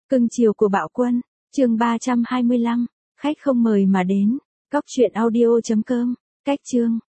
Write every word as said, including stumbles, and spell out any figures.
Cưng chiều của Bạo Quân, chương ba trăm hai mươi lăm, khách không mời mà đến. Cóc truyện audio chấm com, cách chương.